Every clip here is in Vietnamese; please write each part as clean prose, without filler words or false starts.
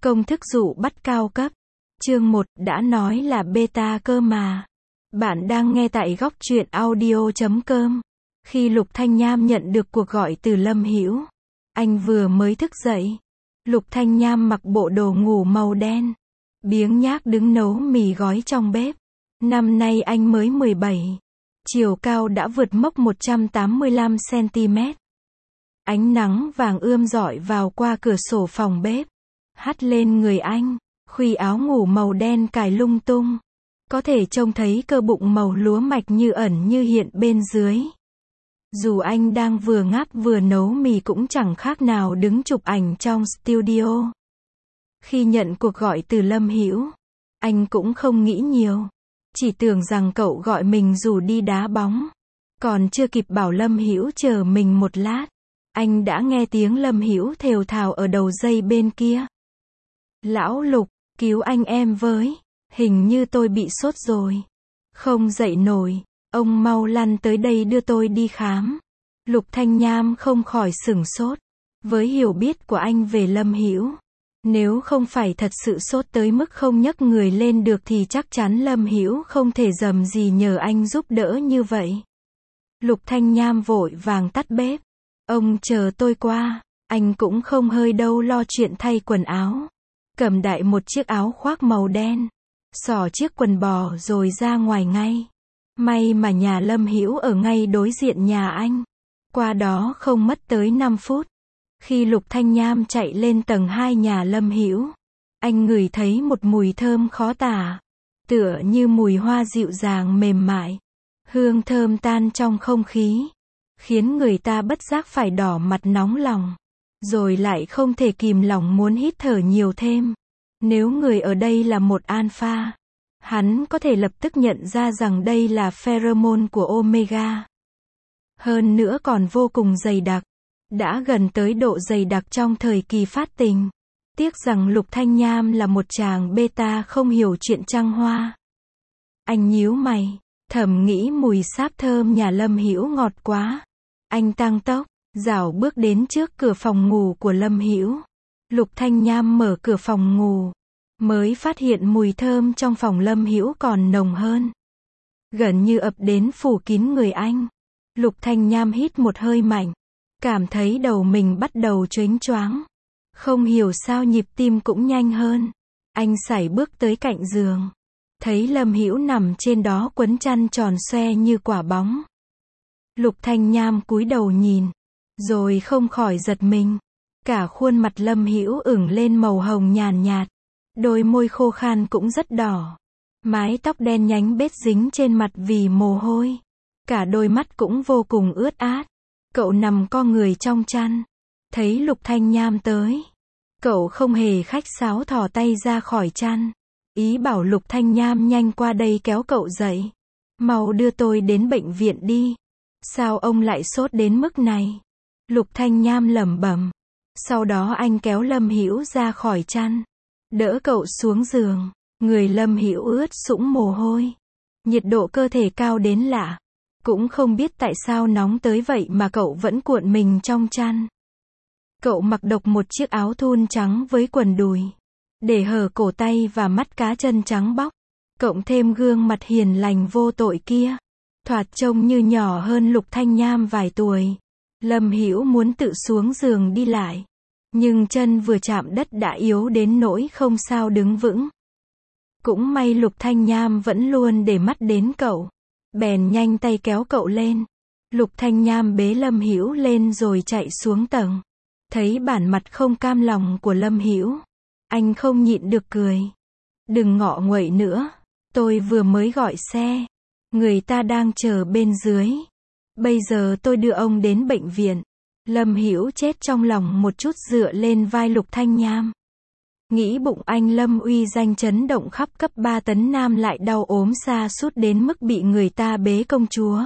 Công thức dụ bắt cao cấp. Chương 1, đã nói là beta cơ mà. Bạn đang nghe tại góc truyện audio.com. Khi Lục Thanh Nham nhận được cuộc gọi từ Lâm Hữu, anh vừa mới thức dậy. Lục Thanh Nham mặc bộ đồ ngủ màu đen, biếng nhác đứng nấu mì gói trong bếp. Năm nay anh mới 17, chiều cao đã vượt mốc 185 cm. Ánh nắng vàng ươm rọi vào qua cửa sổ phòng bếp, hắt lên người anh. Khuy áo ngủ màu đen cài lung tung, có thể trông thấy cơ bụng màu lúa mạch như ẩn như hiện bên dưới. Dù anh đang vừa ngáp vừa nấu mì cũng chẳng khác nào đứng chụp ảnh trong studio. Khi nhận cuộc gọi từ Lâm Hữu, anh cũng không nghĩ nhiều, chỉ tưởng rằng cậu gọi mình rủ đi đá bóng. Còn chưa kịp bảo Lâm Hữu chờ mình một lát, anh đã nghe tiếng Lâm Hữu thều thào ở đầu dây bên kia. Lão Lục, cứu anh em với, hình như tôi bị sốt rồi, không dậy nổi, ông mau lăn tới đây đưa tôi đi khám. Lục Thanh Nham không khỏi sửng sốt, với hiểu biết của anh về Lâm Hữu, nếu không phải thật sự sốt tới mức không nhấc người lên được thì chắc chắn Lâm Hữu không thể dầm gì nhờ anh giúp đỡ như vậy. Lục Thanh Nham vội vàng tắt bếp, ông chờ tôi qua. Anh cũng không hơi đâu lo chuyện thay quần áo, cầm đại một chiếc áo khoác màu đen, xỏ chiếc quần bò rồi ra ngoài ngay. May mà nhà Lâm Hữu ở ngay đối diện nhà anh. Qua đó không mất tới 5 phút. Khi Lục Thanh Nham chạy lên tầng 2 nhà Lâm Hữu, anh ngửi thấy một mùi thơm khó tả, tựa như mùi hoa dịu dàng mềm mại. Hương thơm tan trong không khí, khiến người ta bất giác phải đỏ mặt nóng lòng, rồi lại không thể kìm lòng muốn hít thở nhiều thêm. Nếu người ở đây là một alpha, hắn có thể lập tức nhận ra rằng đây là pheromone của Omega. Hơn nữa còn vô cùng dày đặc, đã gần tới độ dày đặc trong thời kỳ phát tình. Tiếc rằng Lục Thanh Nham là một chàng beta không hiểu chuyện trăng hoa. Anh nhíu mày, thầm nghĩ mùi sáp thơm nhà Lâm Hữu ngọt quá. Anh tăng tốc, rảo bước đến trước cửa phòng ngủ của Lâm Hữu. Lục Thanh Nham mở cửa phòng ngủ, mới phát hiện mùi thơm trong phòng Lâm Hữu còn nồng hơn, gần như ập đến phủ kín người anh. Lục Thanh Nham hít một hơi mạnh, cảm thấy đầu mình bắt đầu choáng choáng. Không hiểu sao nhịp tim cũng nhanh hơn. Anh sải bước tới cạnh giường, thấy Lâm Hữu nằm trên đó quấn chăn tròn xoe như quả bóng. Lục Thanh Nham cúi đầu nhìn, rồi không khỏi giật mình. Cả khuôn mặt Lâm Hữu ửng lên màu hồng nhàn nhạt, đôi môi khô khan cũng rất đỏ, mái tóc đen nhánh bết dính trên mặt vì mồ hôi, cả đôi mắt cũng vô cùng ướt át. Cậu nằm co người trong chăn, thấy Lục Thanh Nham tới, cậu không hề khách sáo thò tay ra khỏi chăn, ý bảo Lục Thanh Nham nhanh qua đây kéo cậu dậy. Mau đưa tôi đến bệnh viện đi. Sao ông lại sốt đến mức này? Lục Thanh Nham lẩm bẩm. Sau đó anh kéo Lâm Hữu ra khỏi chăn, đỡ cậu xuống giường. Người Lâm Hữu ướt sũng mồ hôi, nhiệt độ cơ thể cao đến lạ, cũng không biết tại sao nóng tới vậy mà cậu vẫn cuộn mình trong chăn. Cậu mặc độc một chiếc áo thun trắng với quần đùi, để hở cổ tay và mắt cá chân trắng bóc, cộng thêm gương mặt hiền lành vô tội kia, thoạt trông như nhỏ hơn Lục Thanh Nham vài tuổi. Lâm Hữu muốn tự xuống giường đi lại, nhưng chân vừa chạm đất đã yếu đến nỗi không sao đứng vững. Cũng may Lục Thanh Nham vẫn luôn để mắt đến cậu, bèn nhanh tay kéo cậu lên. Lục Thanh Nham bế Lâm Hữu lên rồi chạy xuống tầng. Thấy bản mặt không cam lòng của Lâm Hữu, anh không nhịn được cười. Đừng ngọ nguậy nữa, tôi vừa mới gọi xe, người ta đang chờ bên dưới. Bây giờ tôi đưa ông đến bệnh viện. Lâm Hữu chết trong lòng một chút dựa lên vai Lục Thanh Nham. Nghĩ bụng anh Lâm uy danh chấn động khắp cấp 3 tấn Nam lại đau ốm sa sút đến mức bị người ta bế công chúa.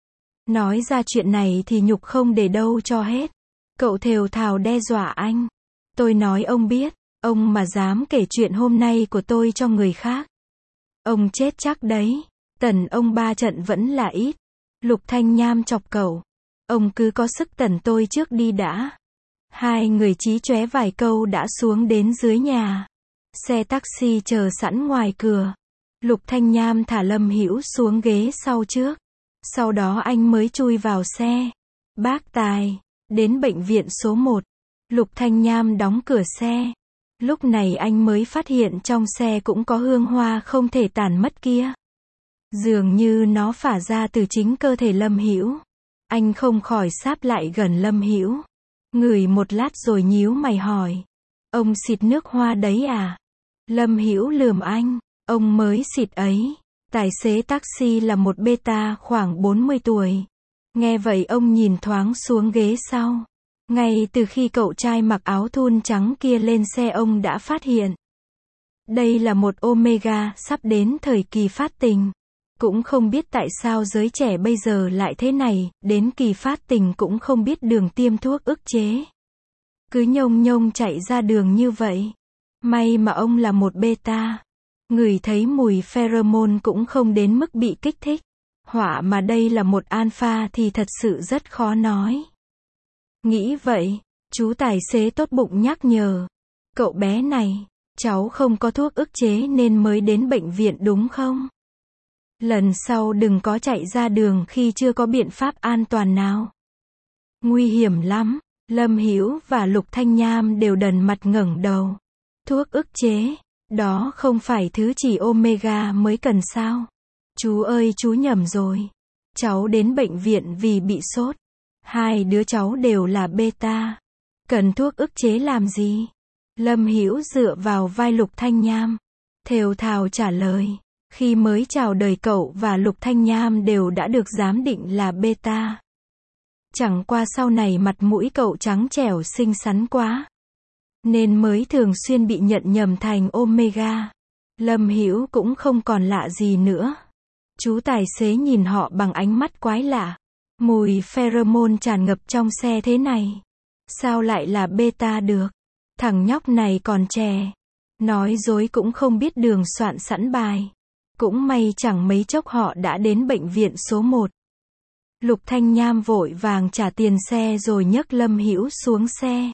Nói ra chuyện này thì nhục không để đâu cho hết. Cậu thều thào đe dọa anh. Tôi nói ông biết, ông mà dám kể chuyện hôm nay của tôi cho người khác, ông chết chắc đấy. Tần ông 3 trận vẫn là ít. Lục Thanh Nham chọc cậu. Ông cứ có sức tần tôi trước đi đã. Hai người chí chóe vài câu đã xuống đến dưới nhà. Xe taxi chờ sẵn ngoài cửa. Lục Thanh Nham thả Lâm Hữu xuống ghế sau trước. Sau đó anh mới chui vào xe. Bác Tài, đến bệnh viện số 1. Lục Thanh Nham đóng cửa xe. Lúc này anh mới phát hiện trong xe cũng có hương hoa không thể tản mất kia. Dường như nó phả ra từ chính cơ thể Lâm Hữu. Anh không khỏi sáp lại gần Lâm Hữu. Ngửi một lát rồi nhíu mày hỏi. Ông xịt nước hoa đấy à? Lâm Hữu lườm anh. Ông mới xịt ấy. Tài xế taxi là một beta khoảng 40 tuổi. Nghe vậy ông nhìn thoáng xuống ghế sau. Ngay từ khi cậu trai mặc áo thun trắng kia lên xe ông đã phát hiện. Đây là một Omega sắp đến thời kỳ phát tình. Cũng không biết tại sao giới trẻ bây giờ lại thế này, đến kỳ phát tình cũng không biết đường tiêm thuốc ức chế. Cứ nhông nhông chạy ra đường như vậy. May mà ông là một beta. Ngửi thấy mùi pheromone cũng không đến mức bị kích thích. Họa mà đây là một alpha thì thật sự rất khó nói. Nghĩ vậy, chú tài xế tốt bụng nhắc nhở. Cậu bé này, cháu không có thuốc ức chế nên mới đến bệnh viện đúng không? Lần sau đừng có chạy ra đường khi chưa có biện pháp an toàn nào. Nguy hiểm lắm. Lâm Hữu và Lục Thanh Nham đều đần mặt ngẩng đầu. Thuốc ức chế, đó không phải thứ chỉ Omega mới cần sao? Chú ơi chú nhầm rồi. Cháu đến bệnh viện vì bị sốt. Hai đứa cháu đều là beta. Cần thuốc ức chế làm gì? Lâm Hữu dựa vào vai Lục Thanh Nham. Thều thào trả lời. Khi mới chào đời cậu và Lục Thanh Nham đều đã được giám định là beta. Chẳng qua sau này mặt mũi cậu trắng trẻo xinh xắn quá. Nên mới thường xuyên bị nhận nhầm thành Omega. Lâm Hữu cũng không còn lạ gì nữa. Chú tài xế nhìn họ bằng ánh mắt quái lạ. Mùi pheromone tràn ngập trong xe thế này. Sao lại là beta được? Thằng nhóc này còn trẻ. Nói dối cũng không biết đường soạn sẵn bài. Cũng may chẳng mấy chốc họ đã đến bệnh viện số 1. Lục Thanh Nham vội vàng trả tiền xe rồi nhấc Lâm Hữu xuống xe.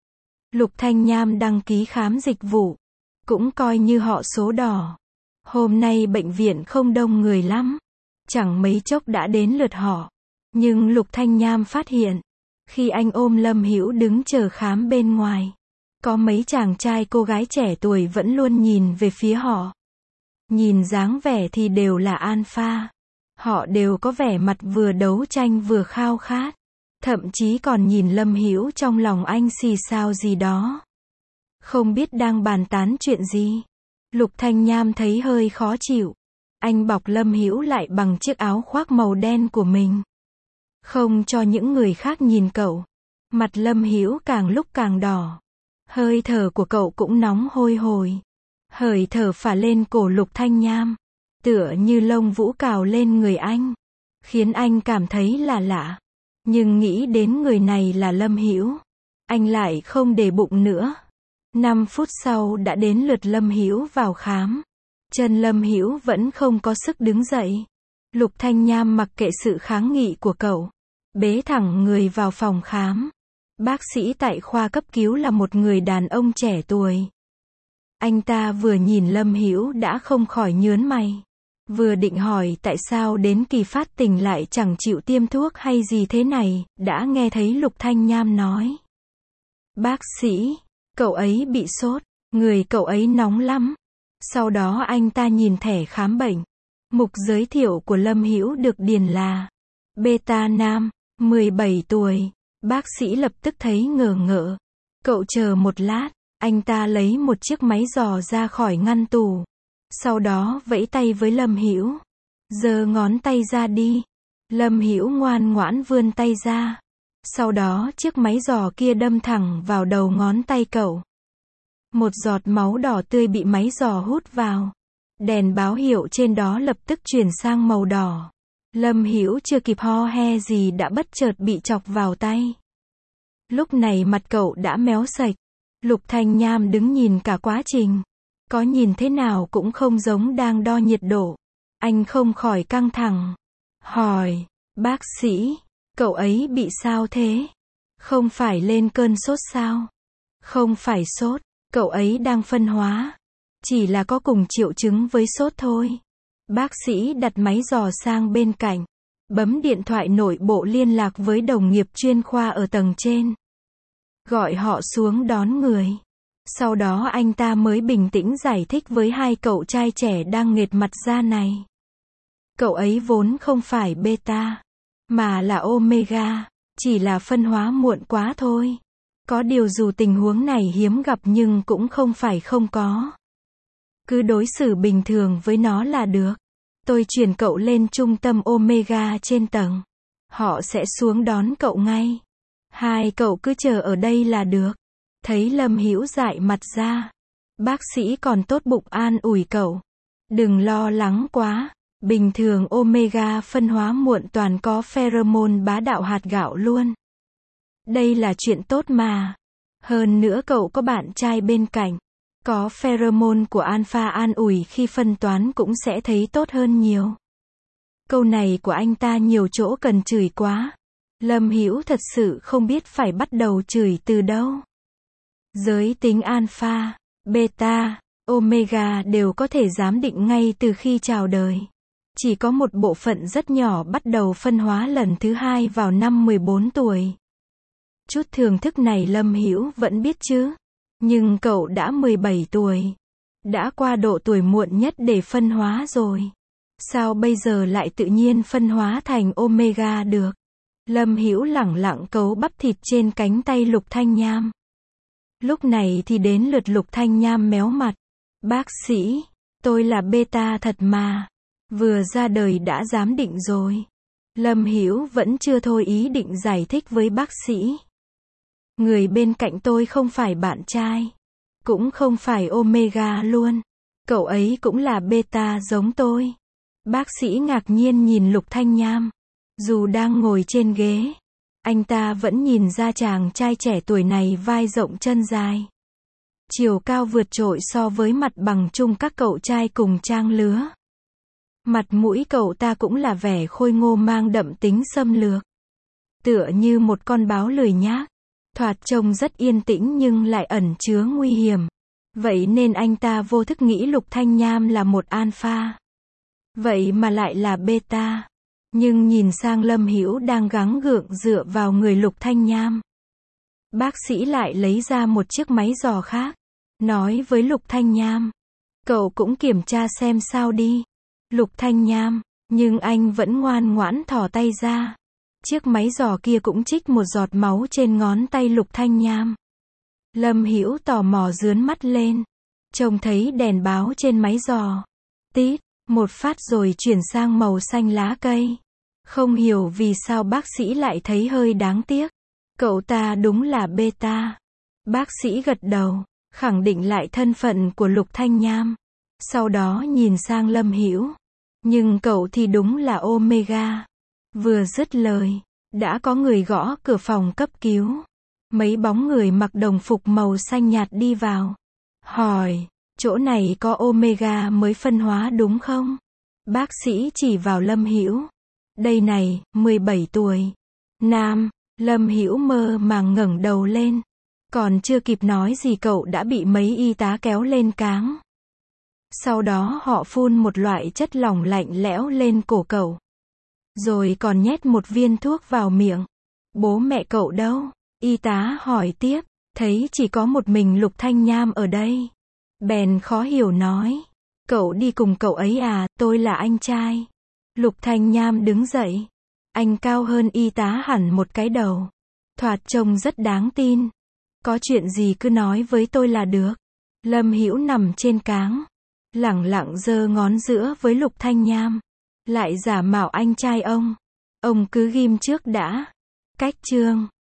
Lục Thanh Nham đăng ký khám dịch vụ. Cũng coi như họ số đỏ. Hôm nay bệnh viện không đông người lắm. Chẳng mấy chốc đã đến lượt họ. Nhưng Lục Thanh Nham phát hiện. Khi anh ôm Lâm Hữu đứng chờ khám bên ngoài. Có mấy chàng trai cô gái trẻ tuổi vẫn luôn nhìn về phía họ. Nhìn dáng vẻ thì đều là alpha. Họ đều có vẻ mặt vừa đấu tranh vừa khao khát. Thậm chí còn nhìn Lâm Hữu trong lòng anh xì xào gì đó. Không biết đang bàn tán chuyện gì. Lục Thanh Nham thấy hơi khó chịu. Anh bọc Lâm Hữu lại bằng chiếc áo khoác màu đen của mình. Không cho những người khác nhìn cậu. Mặt Lâm Hữu càng lúc càng đỏ. Hơi thở của cậu cũng nóng hôi hổi. Hơi thở phả lên cổ Lục Thanh Nham. Tựa như lông vũ cào lên người anh. Khiến anh cảm thấy là lạ. Nhưng nghĩ đến người này là Lâm Hữu. Anh lại không để bụng nữa. 5 phút sau đã đến lượt Lâm Hữu vào khám. Chân Lâm Hữu vẫn không có sức đứng dậy. Lục Thanh Nham mặc kệ sự kháng nghị của cậu. Bế thẳng người vào phòng khám. Bác sĩ tại khoa cấp cứu là một người đàn ông trẻ tuổi. Anh ta vừa nhìn Lâm Hữu đã không khỏi nhớn mày. Vừa định hỏi tại sao đến kỳ phát tình lại chẳng chịu tiêm thuốc hay gì thế này, đã nghe thấy Lục Thanh Nham nói. Bác sĩ, cậu ấy bị sốt, người cậu ấy nóng lắm. Sau đó anh ta nhìn thẻ khám bệnh. Mục giới thiệu của Lâm Hữu được điền là beta nam, 17 tuổi. Bác sĩ lập tức thấy ngờ ngợ. Cậu chờ một lát, anh ta lấy một chiếc máy dò ra khỏi ngăn tủ. Sau đó vẫy tay với Lâm Hữu. Giơ ngón tay ra đi. Lâm Hữu ngoan ngoãn vươn tay ra. Sau đó chiếc máy dò kia đâm thẳng vào đầu ngón tay cậu. Một giọt máu đỏ tươi bị máy dò hút vào. Đèn báo hiệu trên đó lập tức chuyển sang màu đỏ. Lâm Hữu chưa kịp ho he gì đã bất chợt bị chọc vào tay. Lúc này mặt cậu đã méo sạch. Lục Thanh Nham đứng nhìn cả quá trình. Có nhìn thế nào cũng không giống đang đo nhiệt độ. Anh không khỏi căng thẳng. Hỏi, bác sĩ, cậu ấy bị sao thế? Không phải lên cơn sốt sao? Không phải sốt, cậu ấy đang phân hóa. Chỉ là có cùng triệu chứng với sốt thôi. Bác sĩ đặt máy dò sang bên cạnh. Bấm điện thoại nội bộ liên lạc với đồng nghiệp chuyên khoa ở tầng trên. Gọi họ xuống đón người. Sau đó anh ta mới bình tĩnh giải thích với hai cậu trai trẻ đang nghệt mặt ra này. Cậu ấy vốn không phải beta, mà là omega, chỉ là phân hóa muộn quá thôi. Có điều dù tình huống này hiếm gặp nhưng cũng không phải không có. Cứ đối xử bình thường với nó là được. Tôi chuyển cậu lên trung tâm omega trên tầng. Họ sẽ xuống đón cậu ngay. Hai cậu cứ chờ ở đây là được. Thấy Lâm Hữu dại mặt ra. Bác sĩ còn tốt bụng an ủi cậu. Đừng lo lắng quá. Bình thường omega phân hóa muộn toàn có pheromone bá đạo hạt gạo luôn. Đây là chuyện tốt mà. Hơn nữa cậu có bạn trai bên cạnh. Có pheromone của alpha an ủi khi phân toán cũng sẽ thấy tốt hơn nhiều. Câu này của anh ta nhiều chỗ cần chửi quá. Lâm Hữu thật sự không biết phải bắt đầu chửi từ đâu. Giới tính alpha, beta, omega đều có thể giám định ngay từ khi chào đời. Chỉ có một bộ phận rất nhỏ bắt đầu phân hóa lần thứ hai vào năm 14 tuổi. Chút thưởng thức này Lâm Hữu vẫn biết chứ. Nhưng cậu đã 17 tuổi. Đã qua độ tuổi muộn nhất để phân hóa rồi. Sao bây giờ lại tự nhiên phân hóa thành omega được? Lâm Hữu lẳng lặng cấu bắp thịt trên cánh tay Lục Thanh Nham. Lúc này thì đến lượt Lục Thanh Nham méo mặt. Bác sĩ, tôi là beta thật mà. Vừa ra đời đã giám định rồi. Lâm Hữu vẫn chưa thôi ý định giải thích với bác sĩ. Người bên cạnh tôi không phải bạn trai. Cũng không phải omega luôn. Cậu ấy cũng là beta giống tôi. Bác sĩ ngạc nhiên nhìn Lục Thanh Nham. Dù đang ngồi trên ghế, anh ta vẫn nhìn ra chàng trai trẻ tuổi này vai rộng chân dài. Chiều cao vượt trội so với mặt bằng chung các cậu trai cùng trang lứa. Mặt mũi cậu ta cũng là vẻ khôi ngô mang đậm tính xâm lược. Tựa như một con báo lười nhác. Thoạt trông rất yên tĩnh nhưng lại ẩn chứa nguy hiểm. Vậy nên anh ta vô thức nghĩ Lục Thanh Nham là một alpha. Vậy mà lại là beta. Nhưng nhìn sang Lâm Hữu đang gắng gượng dựa vào người Lục Thanh Nham. Bác sĩ lại lấy ra một chiếc máy dò khác. Nói với Lục Thanh Nham. Cậu cũng kiểm tra xem sao đi. Lục Thanh Nham. Nhưng anh vẫn ngoan ngoãn thò tay ra. Chiếc máy dò kia cũng trích một giọt máu trên ngón tay Lục Thanh Nham. Lâm Hữu tò mò dướn mắt lên. Trông thấy đèn báo trên máy dò. Tít, một phát rồi chuyển sang màu xanh lá cây. Không hiểu vì sao bác sĩ lại thấy hơi đáng tiếc. Cậu ta đúng là beta. Bác sĩ gật đầu, khẳng định lại thân phận của Lục Thanh Nham. Sau đó nhìn sang Lâm Hữu. Nhưng cậu thì đúng là omega. Vừa dứt lời, đã có người gõ cửa phòng cấp cứu. Mấy bóng người mặc đồng phục màu xanh nhạt đi vào. Hỏi, chỗ này có omega mới phân hóa đúng không? Bác sĩ chỉ vào Lâm Hữu. Đây này, 17 tuổi. Nam, Lâm Hữu mơ màng ngẩng đầu lên. Còn chưa kịp nói gì cậu đã bị mấy y tá kéo lên cáng. Sau đó họ phun một loại chất lỏng lạnh lẽo lên cổ cậu. Rồi còn nhét một viên thuốc vào miệng. Bố mẹ cậu đâu? Y tá hỏi tiếp, thấy chỉ có một mình Lục Thanh Nham ở đây. Bèn khó hiểu nói. Cậu đi cùng cậu ấy à, tôi là anh trai. Lục Thanh Nham đứng dậy. Anh cao hơn y tá hẳn một cái đầu. Thoạt trông rất đáng tin. Có chuyện gì cứ nói với tôi là được. Lâm Hữu nằm trên cáng. Lẳng lặng giơ ngón giữa với Lục Thanh Nham. Lại giả mạo anh trai ông. Ông cứ ghim trước đã. Cách chương